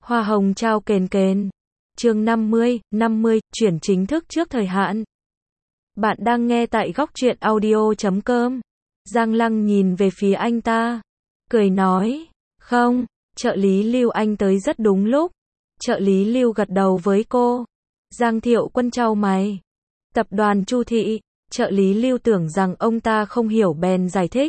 Hoa hồng trao kền kền. Chương 50, chuyển chính thức trước thời hạn. Bạn đang nghe tại góc truyện audio.com. Giang Lăng nhìn về phía anh ta, cười nói, không, trợ lý Lưu anh tới rất đúng lúc. Trợ lý Lưu gật đầu với cô. Giang Thiệu Quân chau mày. Tập đoàn Chu Thị. Trợ lý Lưu tưởng rằng ông ta không hiểu bèn giải thích.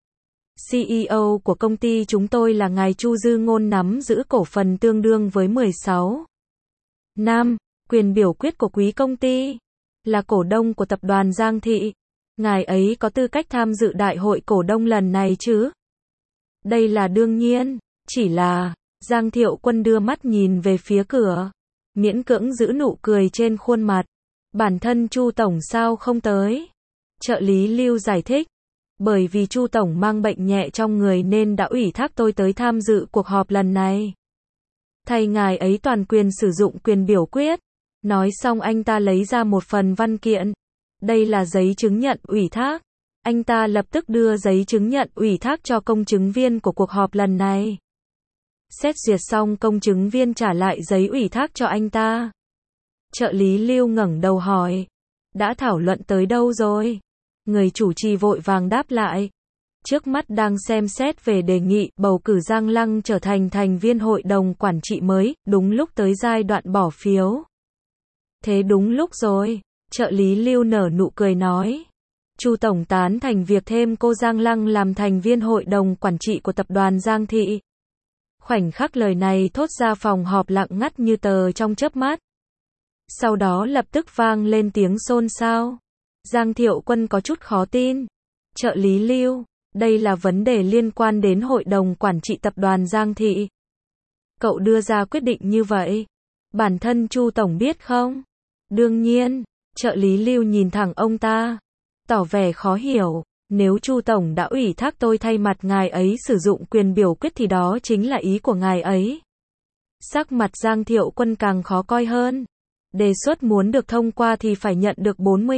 CEO của công ty chúng tôi là ngài Chu Dư Ngôn nắm giữ cổ phần tương đương với 16 năm, quyền biểu quyết của quý công ty, là cổ đông của tập đoàn Giang Thị. Ngài ấy có tư cách tham dự đại hội cổ đông lần này chứ? Đây là đương nhiên, chỉ là, Giang Thiệu Quân đưa mắt nhìn về phía cửa, miễn cưỡng giữ nụ cười trên khuôn mặt. Bản thân Chu Tổng sao không tới? Trợ lý Lưu giải thích. Bởi vì Chu Tổng mang bệnh nhẹ trong người nên đã ủy thác tôi tới tham dự cuộc họp lần này. Thay ngài ấy toàn quyền sử dụng quyền biểu quyết. Nói xong anh ta lấy ra một phần văn kiện. Đây là giấy chứng nhận ủy thác. Anh ta lập tức đưa giấy chứng nhận ủy thác cho công chứng viên của cuộc họp lần này. Xét duyệt xong công chứng viên trả lại giấy ủy thác cho anh ta. Trợ lý Lưu ngẩng đầu hỏi. Đã thảo luận tới đâu rồi? Người chủ trì vội vàng đáp lại. Trước mắt đang xem xét về đề nghị bầu cử Giang Lăng trở thành thành viên hội đồng quản trị mới, đúng lúc tới giai đoạn bỏ phiếu. Thế đúng lúc rồi, trợ lý Lưu nở nụ cười nói. Chu Tổng tán thành việc thêm cô Giang Lăng làm thành viên hội đồng quản trị của tập đoàn Giang Thị. Khoảnh khắc lời này thốt ra phòng họp lặng ngắt như tờ trong chớp mắt. Sau đó lập tức vang lên tiếng xôn xao. Giang Thiệu Quân có chút khó tin. Trợ lý Lưu, đây là vấn đề liên quan đến hội đồng quản trị tập đoàn Giang Thị. Cậu đưa ra quyết định như vậy. Bản thân Chu Tổng biết không? Đương nhiên, trợ lý Lưu nhìn thẳng ông ta, tỏ vẻ khó hiểu. Nếu Chu Tổng đã ủy thác tôi thay mặt ngài ấy sử dụng quyền biểu quyết thì đó chính là ý của ngài ấy. Sắc mặt Giang Thiệu Quân càng khó coi hơn. Đề xuất muốn được thông qua thì phải nhận được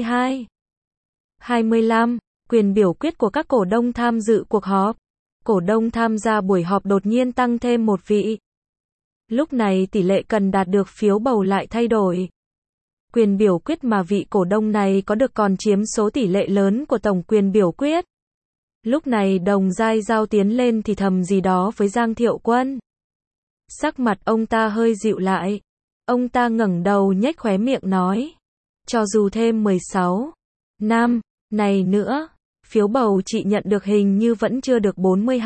25 quyền biểu quyết của các cổ đông tham dự cuộc họp. Cổ đông tham gia buổi họp đột nhiên tăng thêm một vị. Lúc này tỷ lệ cần đạt được phiếu bầu lại thay đổi. Quyền biểu quyết mà vị cổ đông này có được còn chiếm số tỷ lệ lớn của tổng quyền biểu quyết. Lúc này Đồng Giai Giao tiến lên thì thầm gì đó với Giang Thiệu Quân. Sắc mặt ông ta hơi dịu lại. Ông ta ngẩng đầu nhếch khóe miệng nói. Cho dù thêm 16 năm này nữa, phiếu bầu chị nhận được hình như vẫn chưa được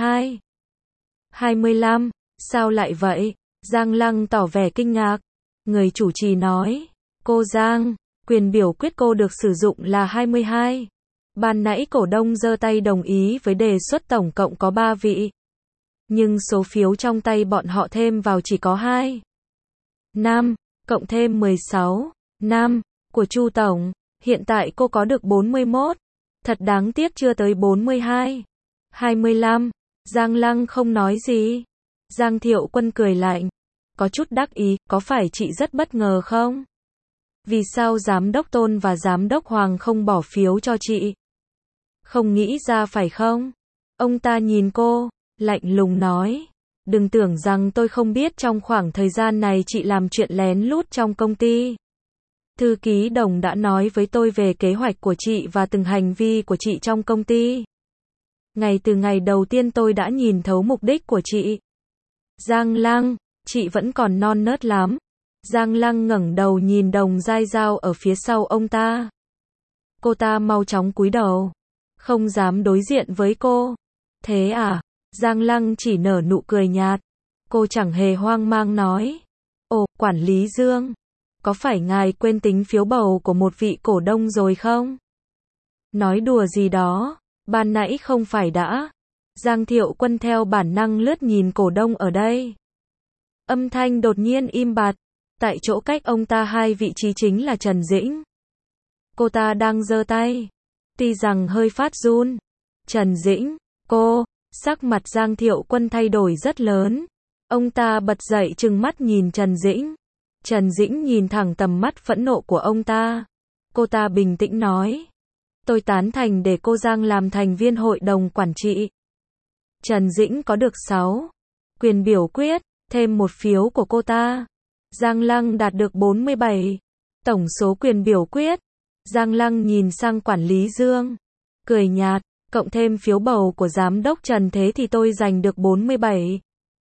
25. Sao lại vậy? Giang Lăng tỏ vẻ kinh ngạc. Người chủ trì nói. Cô Giang, quyền biểu quyết cô được sử dụng là 22. Ban nãy cổ đông giơ tay đồng ý với đề xuất tổng cộng có 3 vị. Nhưng số phiếu trong tay bọn họ thêm vào chỉ có 5, cộng thêm 16 năm của Chu Tổng. Hiện tại cô có được 41. Thật đáng tiếc chưa tới 25. Giang Lăng không nói gì. Giang Thiệu Quân cười lạnh. Có chút đắc ý, có phải chị rất bất ngờ không? Vì sao giám đốc Tôn và giám đốc Hoàng không bỏ phiếu cho chị? Không nghĩ ra phải không? Ông ta nhìn cô, lạnh lùng nói. Đừng tưởng rằng tôi không biết trong khoảng thời gian này chị làm chuyện lén lút trong công ty. Thư ký Đồng đã nói với tôi về kế hoạch của chị và từng hành vi của chị trong công ty. Từ ngày đầu tiên tôi đã nhìn thấu mục đích của chị. Giang Lăng, chị vẫn còn non nớt lắm. Giang Lăng ngẩng đầu nhìn Đồng Giai Giao ở phía sau ông ta. Cô ta mau chóng cúi đầu. Không dám đối diện với cô. Thế à? Giang Lăng chỉ nở nụ cười nhạt. Cô chẳng hề hoang mang nói. Ồ, quản lý Dương. Có phải ngài quên tính phiếu bầu của một vị cổ đông rồi không? Nói đùa gì đó, ban nãy không phải đã. Giang Thiệu Quân theo bản năng lướt nhìn cổ đông ở đây. Âm thanh đột nhiên im bặt. Tại chỗ cách ông ta 2 vị trí chính là Trần Dĩnh. Cô ta đang giơ tay. Tuy rằng hơi phát run. Trần Dĩnh, cô, sắc mặt Giang Thiệu Quân thay đổi rất lớn. Ông ta bật dậy trừng mắt nhìn Trần Dĩnh. Trần Dĩnh nhìn thẳng tầm mắt phẫn nộ của ông ta. Cô ta bình tĩnh nói. Tôi tán thành để cô Giang làm thành viên hội đồng quản trị. Trần Dĩnh có được 6 quyền biểu quyết. thêm một phiếu của cô ta. Giang Lăng đạt được 47. Tổng số quyền biểu quyết. Giang Lăng nhìn sang quản lý Dương. Cười nhạt, cộng thêm phiếu bầu của giám đốc Trần thế thì tôi giành được 47.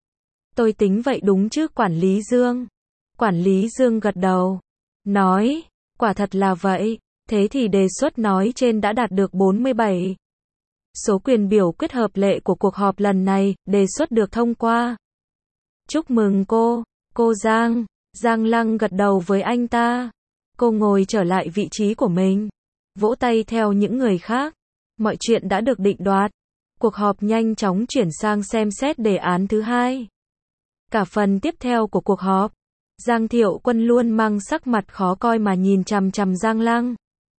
Tôi tính vậy đúng chứ quản lý Dương? Quản lý Dương gật đầu. Nói, quả thật là vậy. Thế thì đề xuất nói trên đã đạt được 47. Số quyền biểu quyết hợp lệ của cuộc họp lần này, đề xuất được thông qua. Chúc mừng cô Giang. Giang Lăng gật đầu với anh ta. Cô ngồi trở lại vị trí của mình. Vỗ tay theo những người khác. Mọi chuyện đã được định đoạt. Cuộc họp nhanh chóng chuyển sang xem xét đề án thứ hai. Cả phần tiếp theo của cuộc họp, Giang Thiệu Quân luôn mang sắc mặt khó coi mà nhìn chằm chằm Giang Lăng.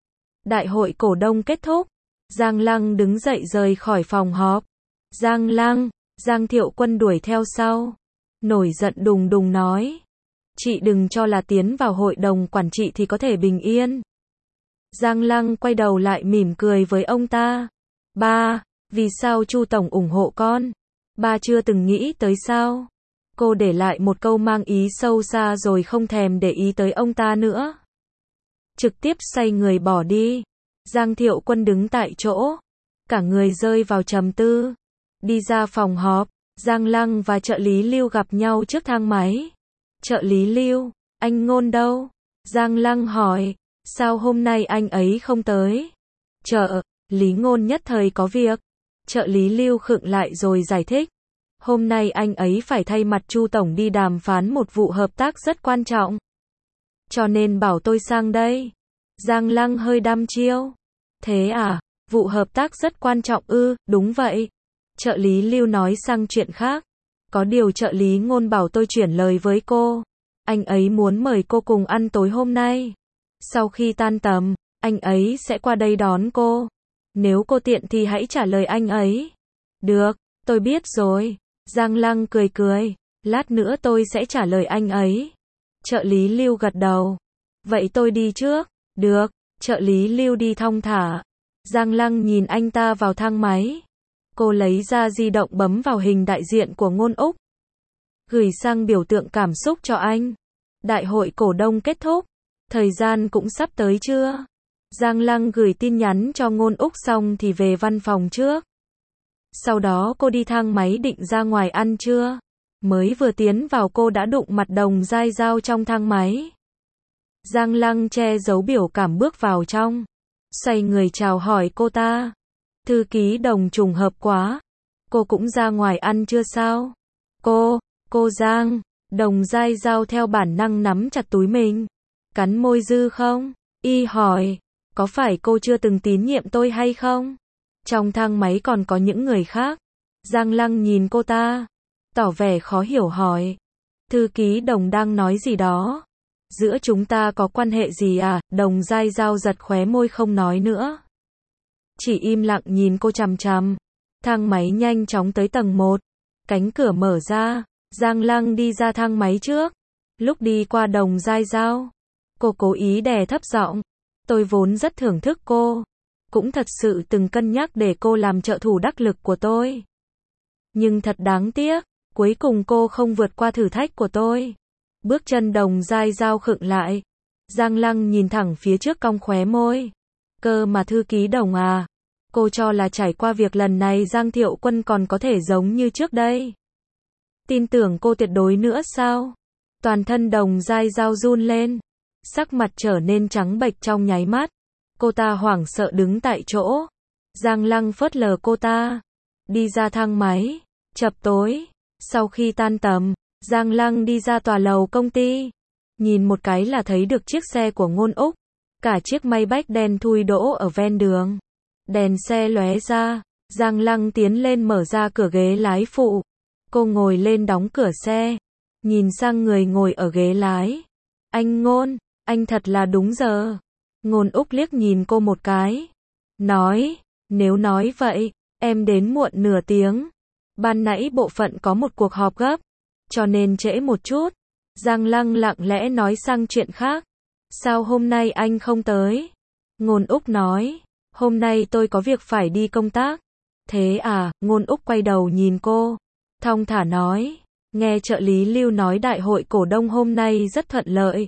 Đại hội cổ đông kết thúc. Giang Lăng đứng dậy rời khỏi phòng họp. Giang Lăng, Giang Thiệu Quân đuổi theo sau. Nổi giận đùng đùng nói. Chị đừng cho là tiến vào hội đồng quản trị thì có thể bình yên. Giang Lăng quay đầu lại mỉm cười với ông ta. Ba, vì sao Chu Tổng ủng hộ con? Ba chưa từng nghĩ tới sao? Cô để lại một câu mang ý sâu xa rồi không thèm để ý tới ông ta nữa. Trực tiếp xoay người bỏ đi. Giang Thiệu Quân đứng tại chỗ. Cả người rơi vào trầm tư. Đi ra phòng họp, Giang Lăng và trợ lý Lưu gặp nhau trước thang máy. Trợ lý Lưu, anh Ngôn đâu? Giang Lăng hỏi, sao hôm nay anh ấy không tới? Trợ lý Ngôn nhất thời có việc. Trợ lý Lưu khựng lại rồi giải thích. Hôm nay anh ấy phải thay mặt Chu Tổng đi đàm phán một vụ hợp tác rất quan trọng. Cho nên bảo tôi sang đây. Giang Lăng hơi đăm chiêu. Thế à, vụ hợp tác rất quan trọng ư? Đúng vậy. Trợ lý Lưu nói sang chuyện khác. Có điều trợ lý Ngôn bảo tôi chuyển lời với cô. Anh ấy muốn mời cô cùng ăn tối hôm nay. Sau khi tan tầm, anh ấy sẽ qua đây đón cô. Nếu cô tiện thì hãy trả lời anh ấy. Được, tôi biết rồi. Giang Lăng cười cười. Lát nữa tôi sẽ trả lời anh ấy. Trợ lý Lưu gật đầu. Vậy tôi đi trước. Được, trợ lý Lưu đi thong thả. Giang Lăng nhìn anh ta vào thang máy. Cô lấy ra di động bấm vào hình đại diện của Ngôn Úc. Gửi sang biểu tượng cảm xúc cho anh. Đại hội cổ đông kết thúc. Thời gian cũng sắp tới chưa? Giang Lăng gửi tin nhắn cho Ngôn Úc xong thì về văn phòng trước. Sau đó cô đi thang máy định ra ngoài ăn trưa. Mới vừa tiến vào cô đã đụng mặt Đồng Giai Giao trong thang máy. Giang Lăng che giấu biểu cảm bước vào trong. Xoay người chào hỏi cô ta. Thư ký Đồng trùng hợp quá. Cô cũng ra ngoài ăn trưa sao? Cô Giang. Đồng Giai Giao theo bản năng nắm chặt túi mình. Cắn môi dư không? Y hỏi. Có phải cô chưa từng tín nhiệm tôi hay không? Trong thang máy còn có những người khác. Giang Lăng nhìn cô ta. Tỏ vẻ khó hiểu hỏi. Thư ký Đồng đang nói gì đó? Giữa chúng ta có quan hệ gì à? Đồng Giai Giao giật khóe môi không nói nữa. Chỉ im lặng nhìn cô chằm chằm. Thang máy nhanh chóng tới tầng 1. Cánh cửa mở ra. Giang Lăng đi ra thang máy trước. Lúc đi qua Đồng Giai Giao, cô cố ý đè thấp giọng. Tôi vốn rất thưởng thức cô. Cũng thật sự từng cân nhắc để cô làm trợ thủ đắc lực của tôi. Nhưng thật đáng tiếc, cuối cùng cô không vượt qua thử thách của tôi. Bước chân Đồng Giai Giao khựng lại. Giang Lăng nhìn thẳng phía trước cong khóe môi. Cơ mà thư ký Đồng à? Cô cho là trải qua việc lần này Giang Thiệu Quân còn có thể giống như trước đây. Tin tưởng cô tuyệt đối nữa sao? Toàn thân Đồng Giai Giao run lên. Sắc mặt trở nên trắng bệch trong nháy mắt. Cô ta hoảng sợ đứng tại chỗ. Giang Lăng phớt lờ cô ta. Đi ra thang máy. Chập tối. Sau khi tan tầm, Giang Lăng đi ra tòa lầu công ty. Nhìn một cái là thấy được chiếc xe của Ngôn Úc. Cả chiếc Maybach đen thui đỗ ở ven đường. Đèn xe lóe ra. Giang Lăng tiến lên mở ra cửa ghế lái phụ. Cô ngồi lên đóng cửa xe. Nhìn sang người ngồi ở ghế lái. Anh Ngôn, anh thật là đúng giờ. Ngôn Úc liếc nhìn cô một cái. Nói, nếu nói vậy, em đến muộn nửa tiếng. Ban nãy bộ phận có một cuộc họp gấp, cho nên trễ một chút. Giang Lăng lặng lẽ nói sang chuyện khác. Sao hôm nay anh không tới? Ngôn Úc nói, hôm nay tôi có việc phải đi công tác. Thế à? Ngôn Úc quay đầu nhìn cô. Thong thả nói, Nghe trợ lý Lưu nói đại hội cổ đông hôm nay rất thuận lợi.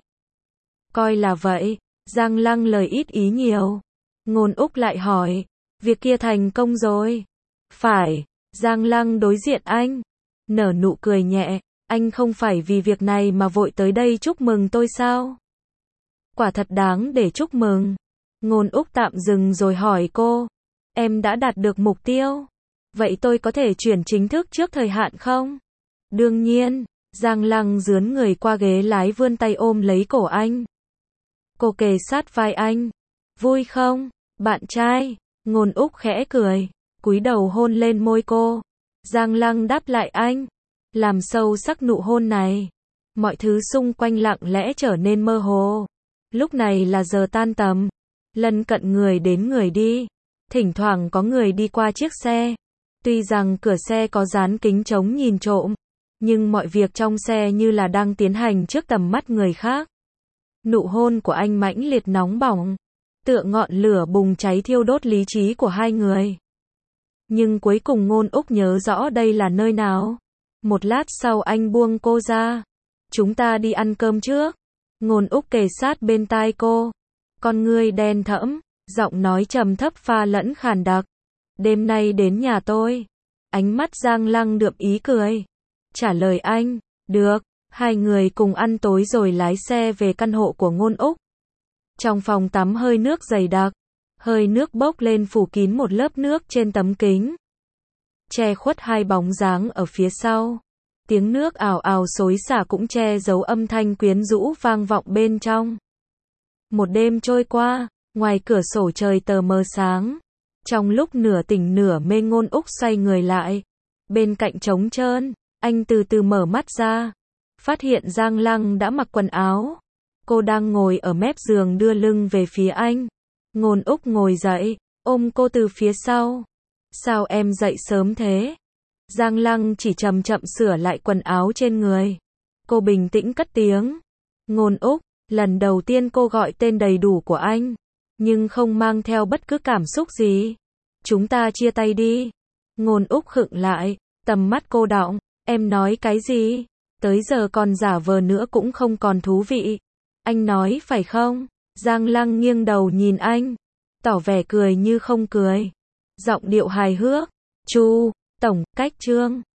Coi là vậy, Giang Lăng lời ít ý nhiều. Ngôn Úc lại hỏi, việc kia thành công rồi. Phải, Giang Lăng đối diện anh. Nở nụ cười nhẹ, anh không phải vì việc này mà vội tới đây chúc mừng tôi sao? Quả thật đáng để chúc mừng. Ngôn Úc tạm dừng rồi hỏi cô, em đã đạt được mục tiêu. Vậy tôi có thể chuyển chính thức trước thời hạn không? Đương nhiên, Giang Lăng dướn người qua ghế lái vươn tay ôm lấy cổ anh. Cô kề sát vai anh. Vui không, bạn trai? Ngôn Úc khẽ cười, cúi đầu hôn lên môi cô. Giang Lăng đáp lại anh, làm sâu sắc nụ hôn này. Mọi thứ xung quanh lặng lẽ trở nên mơ hồ. Lúc này là giờ tan tầm. Lân cận người đến người đi. Thỉnh thoảng có người đi qua chiếc xe. Tuy rằng cửa xe có dán kính chống nhìn trộm, nhưng mọi việc trong xe như là đang tiến hành trước tầm mắt người khác. Nụ hôn của anh mãnh liệt nóng bỏng, tựa ngọn lửa bùng cháy thiêu đốt lý trí của hai người. Nhưng cuối cùng Ngôn Úc nhớ rõ đây là nơi nào. Một lát sau anh buông cô ra. Chúng ta đi ăn cơm trước. Ngôn Úc kề sát bên tai cô. Con ngươi đen thẫm, giọng nói trầm thấp pha lẫn khàn đặc. Đêm nay đến nhà tôi. Ánh mắt Giang Lăng đượm ý cười. Trả lời anh, được. Hai người cùng ăn tối rồi lái xe về căn hộ của Ngôn Úc. Trong phòng tắm hơi nước dày đặc. Hơi nước bốc lên phủ kín một lớp nước trên tấm kính. Che khuất hai bóng dáng ở phía sau. Tiếng nước ào ào xối xả cũng che giấu âm thanh quyến rũ vang vọng bên trong. Một đêm trôi qua, ngoài cửa sổ trời tờ mờ sáng. Trong lúc nửa tỉnh nửa mê Ngôn Úc xoay người lại. Bên cạnh trống trơn, anh từ từ mở mắt ra. Phát hiện Giang Lăng đã mặc quần áo. Cô đang ngồi ở mép giường đưa lưng về phía anh. Ngôn Úc ngồi dậy, ôm cô từ phía sau. Sao em dậy sớm thế? Giang Lăng chỉ chậm chậm sửa lại quần áo trên người. Cô bình tĩnh cất tiếng. Ngôn Úc, lần đầu tiên cô gọi tên đầy đủ của anh, nhưng không mang theo bất cứ cảm xúc gì. Chúng ta chia tay đi. Ngôn Úc khựng lại, tầm mắt cô đọng. Em nói cái gì? Tới giờ còn giả vờ nữa cũng không còn thú vị. Anh nói phải không? Giang Lăng nghiêng đầu nhìn anh, tỏ vẻ cười như không cười. Giọng điệu hài hước. Chu, tổng, cách Trương.